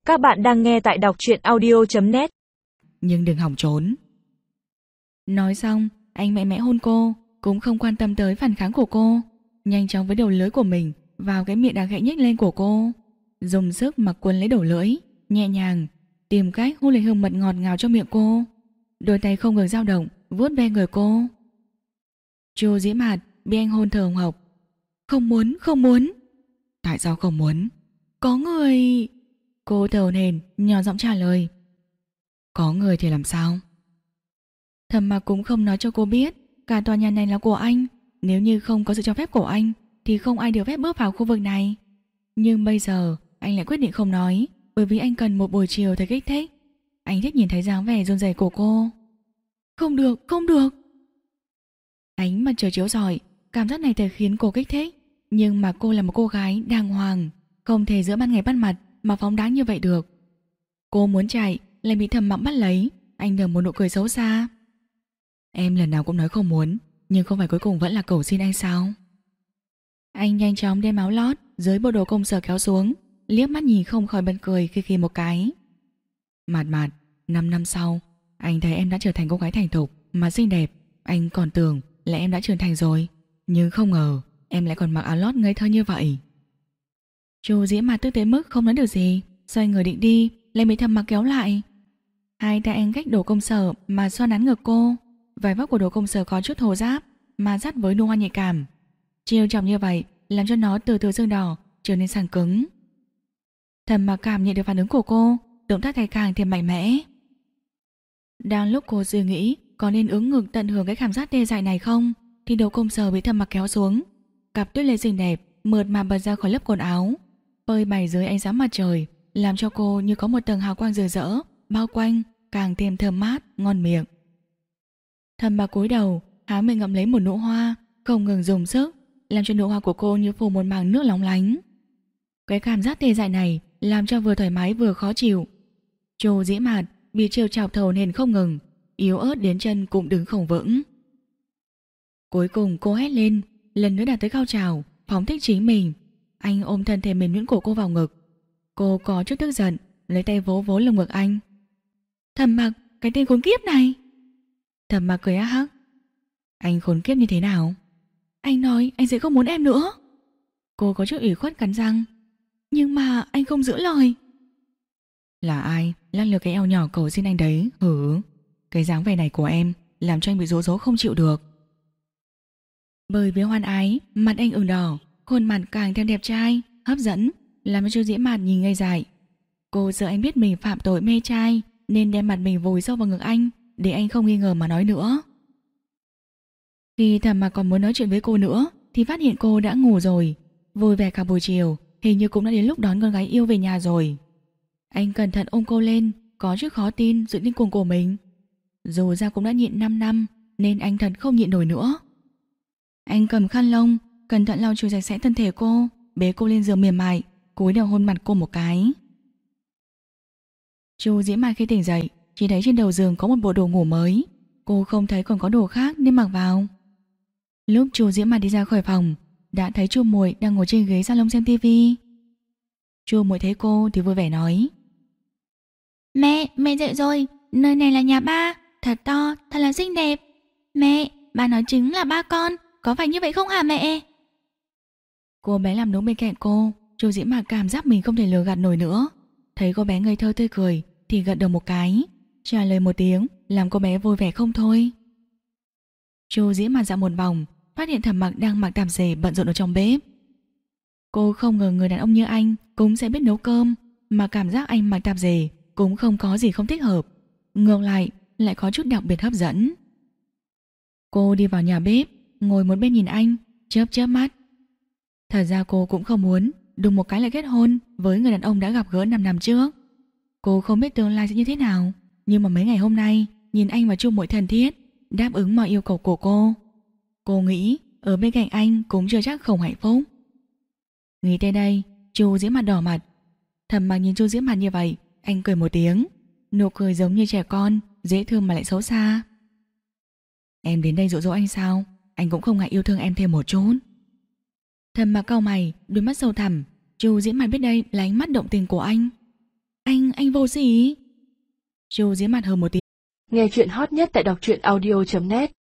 Các bạn đang nghe tại đọc truyện audio.net. Nhưng đừng hỏng trốn. Nói xong, anh mạnh mẽ hôn cô, cũng không quan tâm tới phản kháng của cô, nhanh chóng với đầu lưỡi của mình vào cái miệng đang khẽ nhếch lên của cô, dùng sức mà quấn lấy đầu lưỡi, nhẹ nhàng tìm cách hút lấy hương mật ngọt ngào trong miệng cô. Đôi tay không ngừng dao động vuốt ve người cô. Chu Dĩ Mạt bị anh hôn thở hồng hộc. Không muốn, không muốn. Tại sao không muốn? Có người. Cô thở hổn hển nhỏ giọng trả lời. Có người thì làm sao? Thầm Mặc cũng không nói cho cô biết cả tòa nhà này là của anh. Nếu như không có sự cho phép của anh thì không ai được phép bước vào khu vực này. Nhưng bây giờ anh lại quyết định không nói, bởi vì anh cần một buổi chiều thật kích thích. Anh thích nhìn thấy dáng vẻ run rẩy của cô. Không được, không được. Ánh mặt trời chiếu rọi, cảm giác này thật khiến cô kích thích. Nhưng mà cô là một cô gái đàng hoàng, không thể giữa ban ngày ban mặt mà phóng đáng như vậy được. Cô muốn chạy lại bị Thầm Mặc bắt lấy. Anh nở một nụ cười xấu xa. Em lần nào cũng nói không muốn, nhưng không phải cuối cùng vẫn là cầu xin anh sao? Anh nhanh chóng đem áo lót dưới bộ đồ công sở kéo xuống, liếc mắt nhìn không khỏi bật cười khi một cái. Mạt Mạt, 5 năm sau, anh thấy em đã trở thành cô gái thành thục mà xinh đẹp. Anh còn tưởng là em đã trưởng thành rồi, nhưng không ngờ em lại còn mặc áo lót ngây thơ như vậy. Chu Dĩ Mạt tức tới mức không nói được gì, xoay người định đi, lại bị Thầm Mặc kéo lại. Hai tay anh cách đồ công sở mà xoa nắn ngực cô. Vải vóc của đồ công sở có chút thô ráp mà dắt với nụ hoa nhạy cảm. Chiều chồng như vậy làm cho nó từ từ sưng đỏ trở nên săn cứng. Thầm Mặc cảm nhận được phản ứng của cô, động tác ngày càng thêm mạnh mẽ. Đang lúc cô suy nghĩ có nên ưỡn ngực tận hưởng cái cảm giác tê dại này không, thì đồ công sở bị Thầm Mặc kéo xuống. Cặp tuyết lê xinh đẹp mượt mà bật ra khỏi lớp quần áo, phơi bày dưới ánh sáng mặt trời, làm cho cô như có một tầng hào quang rực rỡ bao quanh, càng thêm thơm mát, ngon miệng. Thầm Mặc cúi đầu, há miệng ngậm lấy một nụ hoa, không ngừng dùng sức, làm cho nụ hoa của cô như phủ một màng nước lóng lánh. Cái cảm giác tê dại này làm cho vừa thoải mái vừa khó chịu. Chu Dĩ Mạt bị trêu chọc thầu nền không ngừng, yếu ớt đến chân cũng đứng không vững. Cuối cùng cô hét lên, lần nữa đạt tới cao trào, phóng thích chính mình. Anh ôm thân thể mềm nhũn của cô vào ngực. Cô có chút tức giận, lấy tay vỗ vỗ lồng ngực anh. Thầm Mặc, cái tên khốn kiếp này. Thầm Mặc cười hắc hắc. Anh khốn kiếp như thế nào? Anh nói anh sẽ không muốn em nữa. Cô có chút ủy khuất cắn răng. Nhưng mà anh không giữ lời. Là ai lắc lư cái eo nhỏ cầu xin anh đấy hử? Cái dáng vẻ này của em làm cho anh bị dỗ dỗ không chịu được. Bởi vì hoan ái, mặt anh ửng đỏ, khuôn mặt càng thêm đẹp trai, hấp dẫn, làm cho Chu Dĩ Mạt nhìn ngây dại. Cô sợ anh biết mình phạm tội mê trai nên đem mặt mình vùi sâu vào ngực anh để anh không nghi ngờ mà nói nữa. Khi Thầm Mặc còn muốn nói chuyện với cô nữa thì phát hiện cô đã ngủ rồi. Vui vẻ cả buổi chiều, hình như cũng đã đến lúc đón con gái yêu về nhà rồi. Anh cẩn thận ôm cô lên, có chút khó tin sự điên cuồng của mình. Dù ra cũng đã nhịn 5 năm nên anh thật không nhịn nổi nữa. Anh cầm khăn lông, cẩn thận lau chùi sạch sẽ thân thể cô, bế cô lên giường mềm mại, cúi đầu hôn mặt cô một cái. Chu Dĩ Mạt khi tỉnh dậy chỉ thấy trên đầu giường có một bộ đồ ngủ mới. Cô không thấy còn có đồ khác nên mặc vào. Lúc Chu Dĩ Mạt đi ra khỏi phòng, đã thấy Chu Muội đang ngồi trên ghế salon xem tivi. Chu Muội thấy cô thì vui vẻ nói. Mẹ dậy rồi, nơi này là nhà ba, thật to, thật là xinh đẹp. Mẹ, ba nói chính là ba con, có phải như vậy không hả mẹ? Cô bé làm nũng bên cạnh cô, Chu Dĩ Mạt cảm giác mình không thể lừa gạt nổi nữa. Thấy cô bé ngây thơ tươi cười thì gật đầu một cái, trả lời một tiếng, làm cô bé vui vẻ không thôi. Chu Dĩ Mạt dạo một vòng, phát hiện Thầm Mặc đang mặc tạp dề bận rộn ở trong bếp. Cô không ngờ người đàn ông như anh cũng sẽ biết nấu cơm, mà cảm giác anh mặc tạp dề cũng không có gì không thích hợp, ngược lại có chút đặc biệt hấp dẫn. Cô đi vào nhà bếp, ngồi một bên nhìn anh, chớp chớp mắt. Thật ra cô cũng không muốn đùng một cái lại kết hôn với người đàn ông đã gặp gỡ 5 năm trước. Cô không biết tương lai sẽ như thế nào, nhưng mà mấy ngày hôm nay nhìn anh và Chu Muội thân thiết, đáp ứng mọi yêu cầu của cô nghĩ ở bên cạnh anh cũng chưa chắc không hạnh phúc. Nghĩ tới đây, Chu Dĩ Mạt đỏ mặt. Thầm Mặc nhìn Chu Dĩ Mạt như vậy, anh cười một tiếng, nụ cười giống như trẻ con, dễ thương mà lại xấu xa. Em đến đây dỗ dỗ anh sao? Anh cũng không ngại yêu thương em thêm một chút. Thầm Mặc cau mày, đôi mắt sâu thẳm. Chu Dĩ Mạt biết đây là ánh mắt động tình của anh. Anh Anh vô sỉ. Chu giễm mặt hừ một tiếng. Nghe chuyện hot nhất tại đọc truyện audio.net